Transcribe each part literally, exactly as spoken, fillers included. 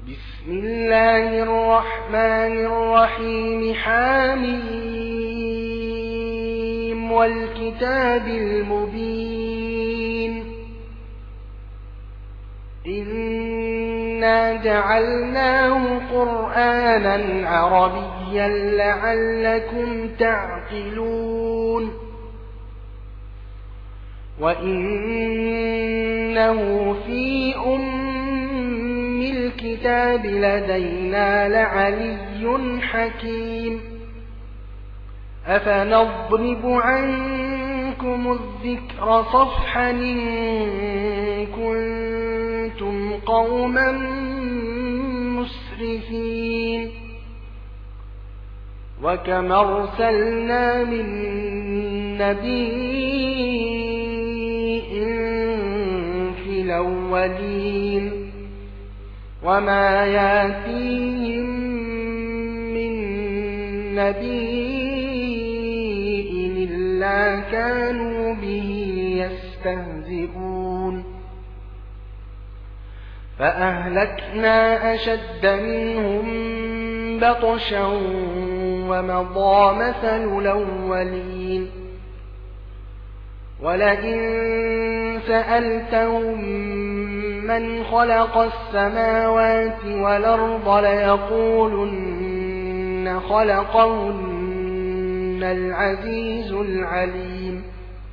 بسم الله الرحمن الرحيم حاميم والكتاب المبين إنا جعلناه قرآنا عربيا لعلكم تعقلون وإنه في أم الكتاب لدينا لعلي حكيم أفنضرب عنكم الذكر صفحا إن كنتم قوما مسرفين وكم أرسلنا من نبي في الأولين وما ياتيهم من نبي إلا كانوا به يستهزئون فأهلكنا أشد منهم بطشا ومضى مثل الأولين ولئن سألتهم من خلق السماوات والأرض ليقولن خلقهن العزيز العليم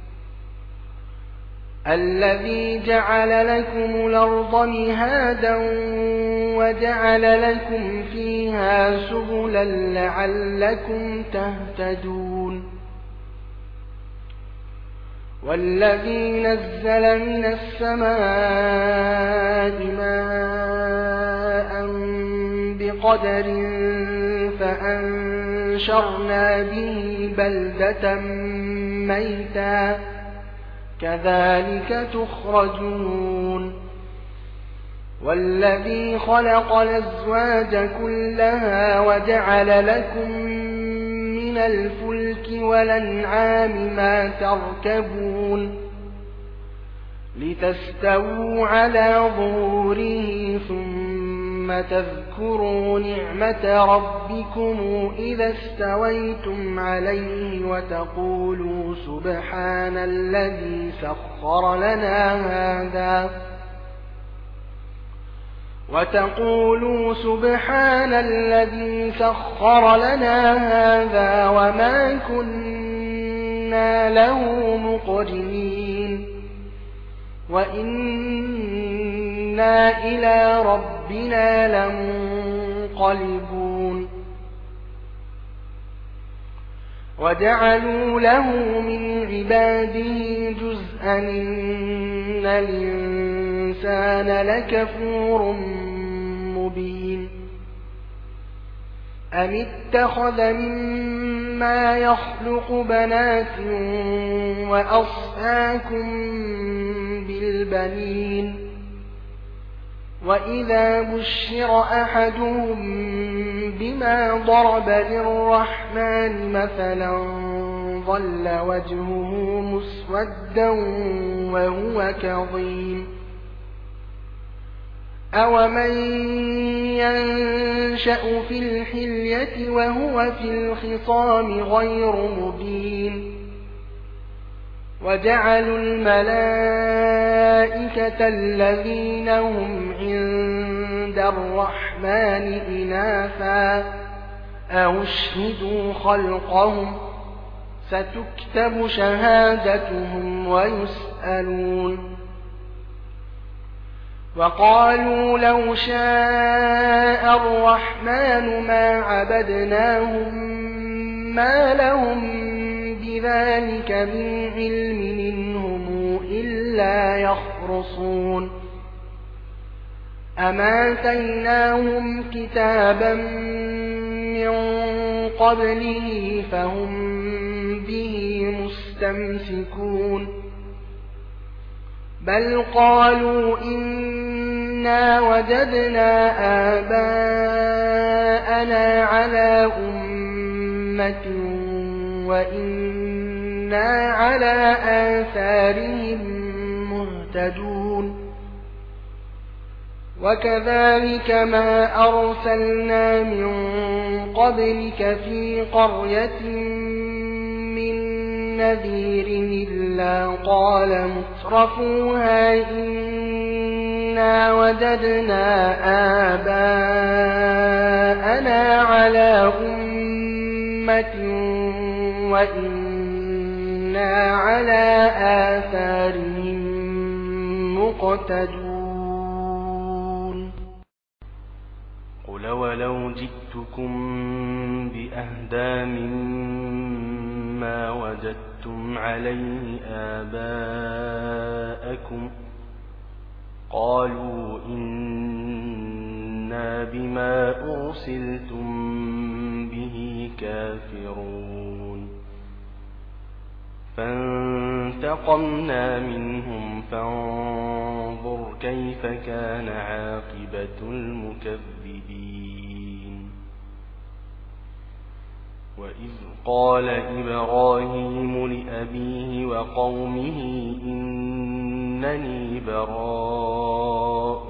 الذي جعل لكم الأرض مهادا وجعل لكم فيها سبلا لعلكم تهتدون والذي نزل من السماء ماء بقدر فأنشرنا به بلدة ميتا كذلك تخرجون والذي خلق الأزواج كلها وجعل لكم من الفلك والأنعام ما تركبون لتستووا على ظهوره ثم تذكروا نعمة ربكم إذا استويتم عليه وتقولوا سبحان الذي سخر لنا هذا وتقولوا سبحان الذي سخر لنا هذا وما كنا له مقرنين وإنا إلى ربنا لمنقلبون وجعلوا له من عباده جزءا إن الإنسان لكفور مبين أم اتخذ مما يخلق بنات وأصفاكم بالبنين وإذا بشر أحدهم بما ضرب للرحمن مثلا ظل وجهه مسودا وهو كظيم أومن ينشأ في الحلية وهو في الخصام غير مبين وجعلوا الملائكة الذين هم عند الرحمن إناثا أشهدوا خلقهم ستكتب شهادتهم ويسألون وقالوا لو شاء الرحمن ما عبدناهم ما لهم بذلك من علم إنهم إلا يخرصون أما آتيناهم كتابا من قبله فهم به مستمسكون بل قالوا إنا وجدنا آباءنا على أمة وإنا على آثارهم مهتدون وكذلك ما أرسلنا من قبلك في قرية من نذير إلا قال مترفوها إنا وجدنا آباءنا على أمة وإنا على آثارهم مقتدون. قل ولو جئتكم بأهدى مما وجدتم عليه آباءكم قالوا إنا بما أرسلتم به كافرون. فانتقمنا منهم فانظر كيف كان عاقبة المكذبين. وإذ قال إبراهيم لأبيه وقومه إنني براء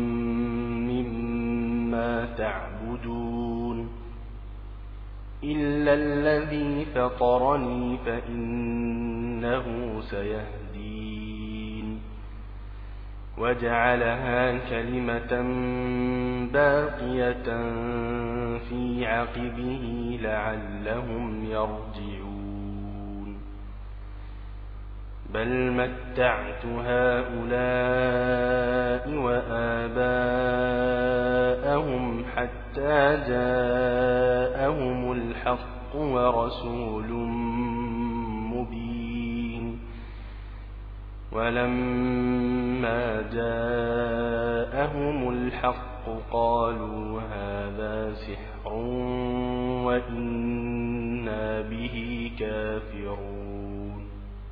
مما تعبدون إلا الذي فطرني فإنه سيهدين. وجعلها كلمة باقية في عقبه لعلهم يرجعون. بل متعت هؤلاء وآباءهم حتى جاءهم الحق ورسول مبين. ولما جاءهم الحق قالوا هذا سحر وإنا به كافرون.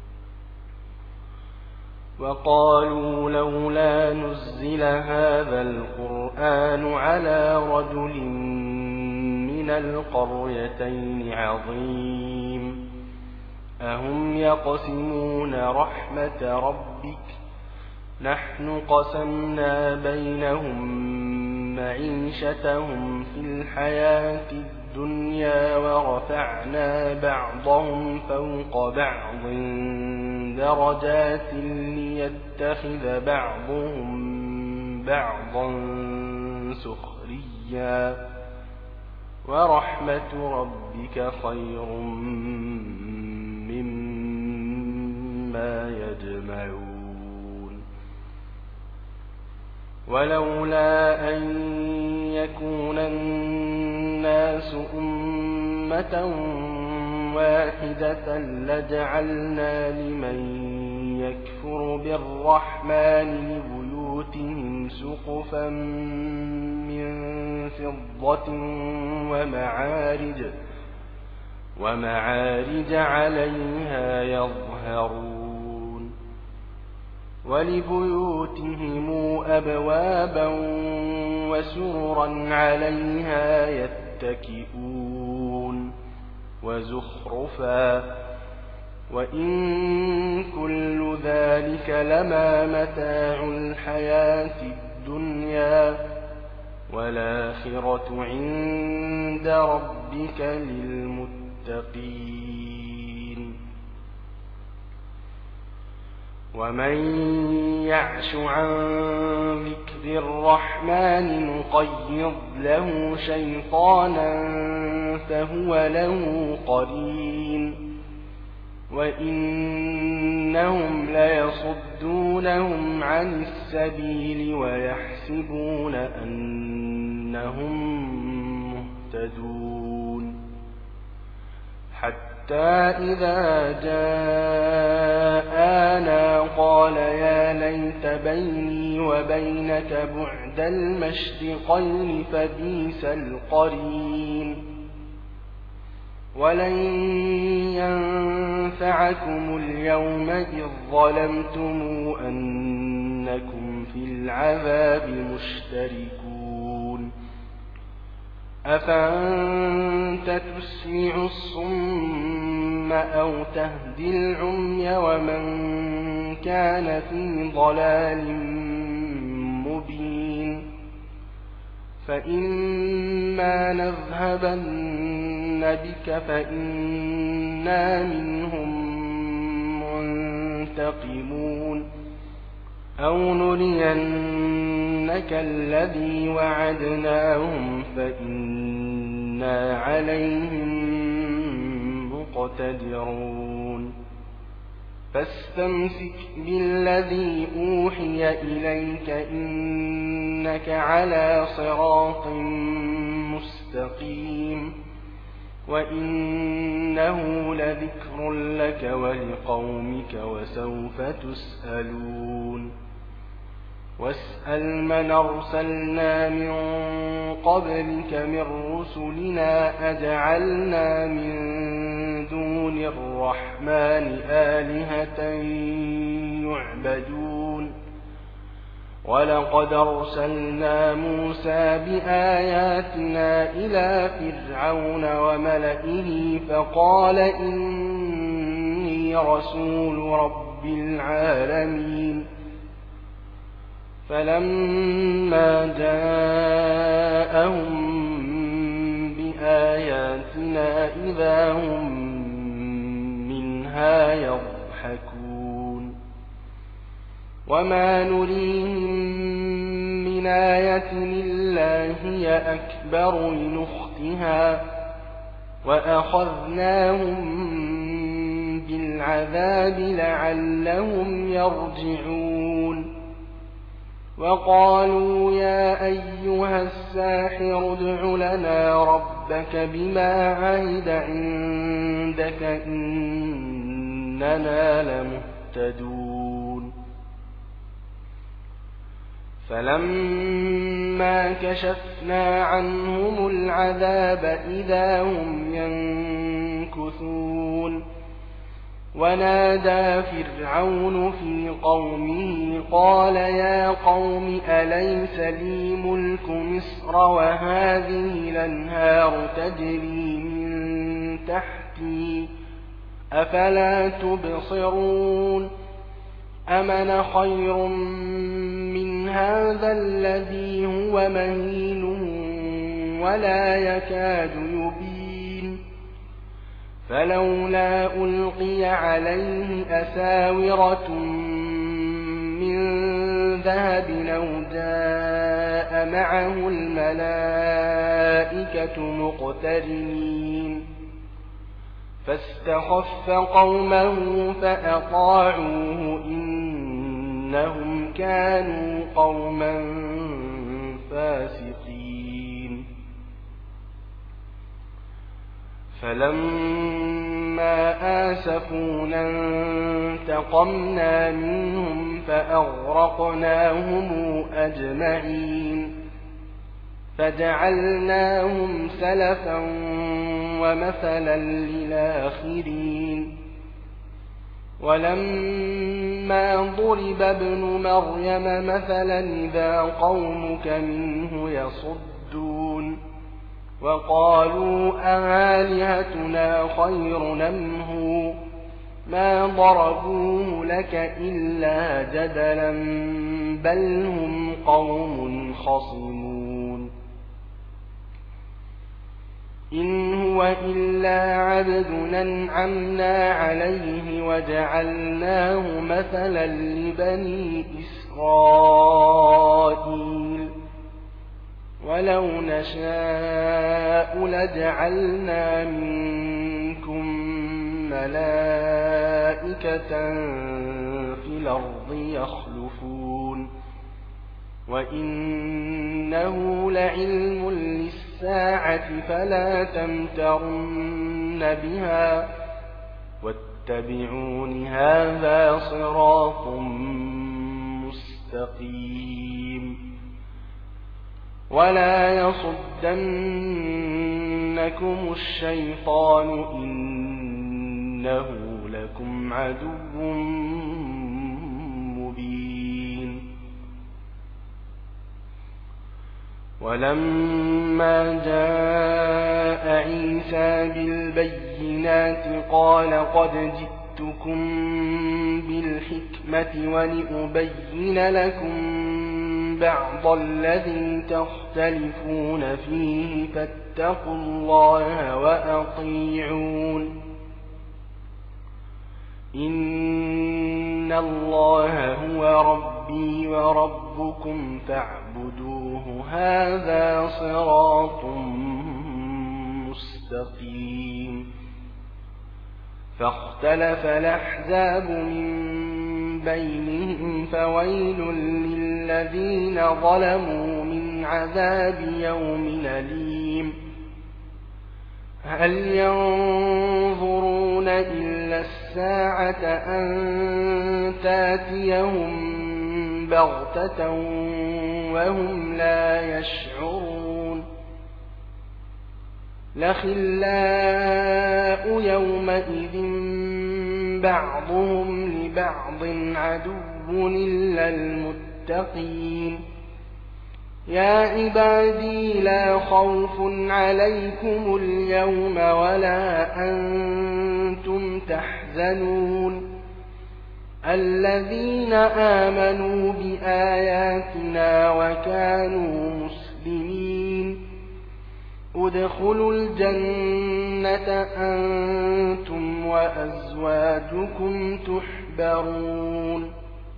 وقالوا لولا نزل هذا القرآن على رجل من القريتين عظيم أهم يقسمون رحمة ربك نحن قسمنا بينهم معيشتهم في الحياة الدنيا ورفعنا بعضهم فوق بعض درجات ليتخذ بعضهم بعضا سخريا ورحمة ربك خير مما يجمعون. ولولا أن يكون الناس أمة واحدة لجعلنا لمن يكفر بالرحمن لبيوتهم سقفا من فضة ومعارج ومعارج عليها يظهرون. ولبيوتهم أبوابا وسررا عليها يتكئون وزخرفا وإن كل ذلك لما متاع الحياة الدنيا والآخرة عند ربك للمتقين. ومن يعش عن ذكر الرحمن نقيض له شيطانا فهو له قرين وإنهم ليصدونهم عن السبيل ويحسبون أنهم مهتدون. حتى إذا جاءنا قال يا ليت بيني وبينك بعد المشرقين فبئس القرين. ولن ينفعكم اليوم إذ ظلمتم أنكم في العذاب مشتركون. أفأنت تسمع الصم أو تهدي العمي ومن كان في ضلال مبين. فإما نذهبن بك فإنا منهم منتقمون أو نرينك الذي وعدناهم فإنا عليهم مقتدرون فاستمسك بالذي أوحي إليك إنك على صراط مستقيم وإنه لذكر لك ولقومك وسوف تسألون واسأل من أرسلنا من قبلك من رسلنا أجعلنا من دون الرحمن آلهة يعبدون ولقد أرسلنا موسى بآياتنا إلى فرعون وملئه فقال إني رسول رب العالمين فلما جاءهم بآياتنا إذا هم منها يضحكون وما نريهم من آية إلا هي أكبر من أختها وأخذناهم بالعذاب لعلهم يرجعون وقالوا يا أيها الساحر ادع لنا ربك بما عهد عندك إننا لمهتدون فلما كشفنا عنهم العذاب إذا هم ينكثون ونادى فرعون في قومه قال يا قوم أليس لي ملك مصر وهذه الأنهار تجري من تحتي أفلا تبصرون أمن خير من هذا الذي هو مهين ولا يكاد يبين فلولا ألقي عليه أساورة من ذهب أو جاء معه الملائكة مقترنين فاستخف قومه فأطاعوه إنهم كانوا قوما فاسقين فلما آسفونا انتقمنا منهم فأغرقناهم أجمعين فجعلناهم سلفا ومثلا للآخرين ولما ضرب ابن مريم مثلا إذا قومك منه يصدون وقالوا أآلهتنا خير أم هو ما ضربوه لك إلا جدلا بل هم قوم خصمون إن هو إلا عبد أنعمنا عليه وجعلناه مثلا لبني إسرائيل ولو نشاء لجعلنا منكم ملائكة في الأرض يخلفون وإنه لعلم للساعة فلا تمترن بها واتبعون هذا صراط مستقيم ولا يصدنكم الشيطان إنه لكم عدو مبين ولما جاء عيسى بالبينات قال قد جئتكم بالحكمة ولأبين لكم بعض الذي تختلفون فيه فاتقوا الله وأطيعون إن الله هو ربي وربكم فاعبدوه هذا صراط مستقيم فاختلف الأحزاب من بينهم فويل للذين ظلموا من عذاب يوم أليم هل ينظرون إلا الساعة أن تاتيهم بغتة وهم لا يشعرون لخلاء يومئذ بعضهم لبعض عدو إلا المتقين يا عبادي لا خوف عليكم اليوم ولا أنتم تحزنون الذين آمنوا بآياتنا وكانوا مسلمين ادخلوا الجنة أنتم وأزواجكم تحبرون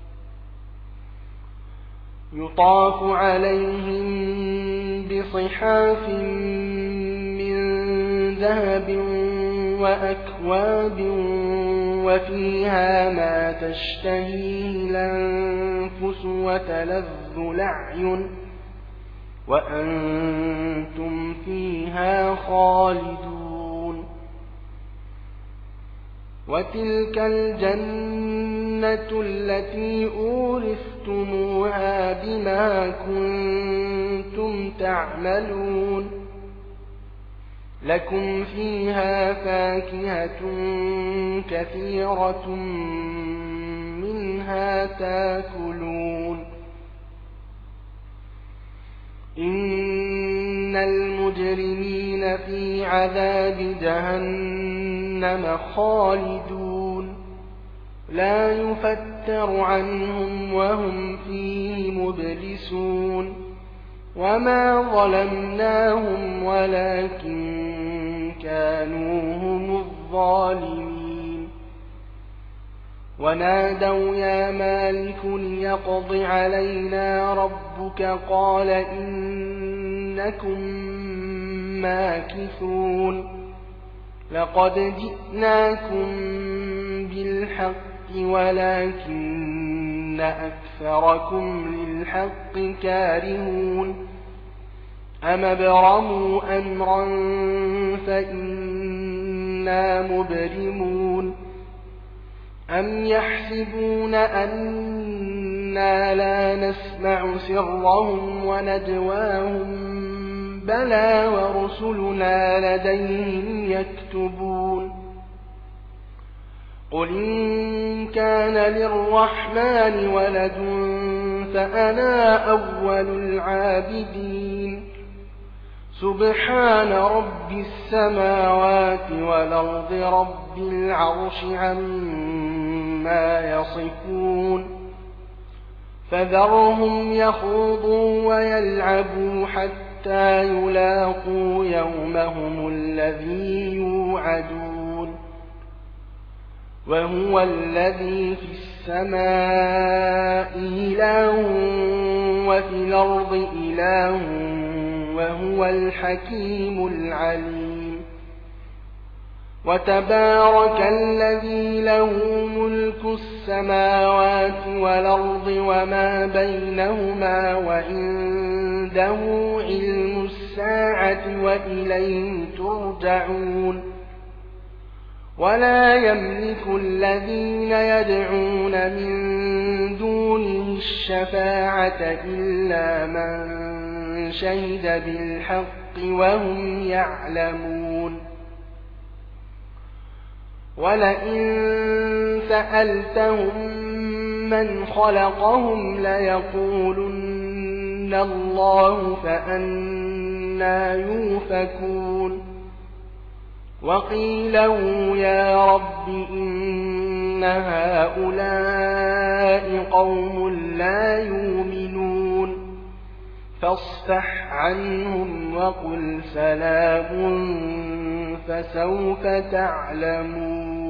يطاف عليهم بصحاف من ذهب وأكواب وفيها ما تشتهيه الأنفس وتلذ الأعين وأنتم فيها خالدون وتلك الجنة التي أورثتموها بما كنتم تعملون لكم فيها فاكهة كثيرة منها تاكلون إن المجرمين في عذاب جهنم خالدون لا يفتر عنهم وهم فيه مبلسون وما ظلمناهم ولكن كانوا هم الظالمين ونادوا يا مالك ليقض علينا ربك قال إنكم ماكثون لقد جئناكم بالحق ولكن أكثركم للحق كارهون أم ابرموا أمرا فإنا مبرمون أم يحسبون أنا لا نسمع سرهم ونجواهم بلى ورسلنا لديهم يكتبون قل إن كان للرحمن ولد فأنا أول العابدين سبحان رب السماوات والأرض رب العرش عما يصفون فذرهم يخوضوا ويلعبوا حتى يلاقوا يومهم الذي يوعدون وهو الذي في السماء إله وفي الأرض إله وهو الحكيم العليم وتبارك الذي له ملك السماوات والأرض وما بينهما وعنده علم الساعة وإليه ترجعون ولا يملك الذين يدعون من دونه الشفاعة إلا من شهد بالحق وهم يعلمون ولئن سألتهم من خلقهم ليقولن الله فأنى يؤفكون وقيله يا رب إن هؤلاء قوم لا يؤمنون فاصفح عنهم وقل سلام فسوف تعلمون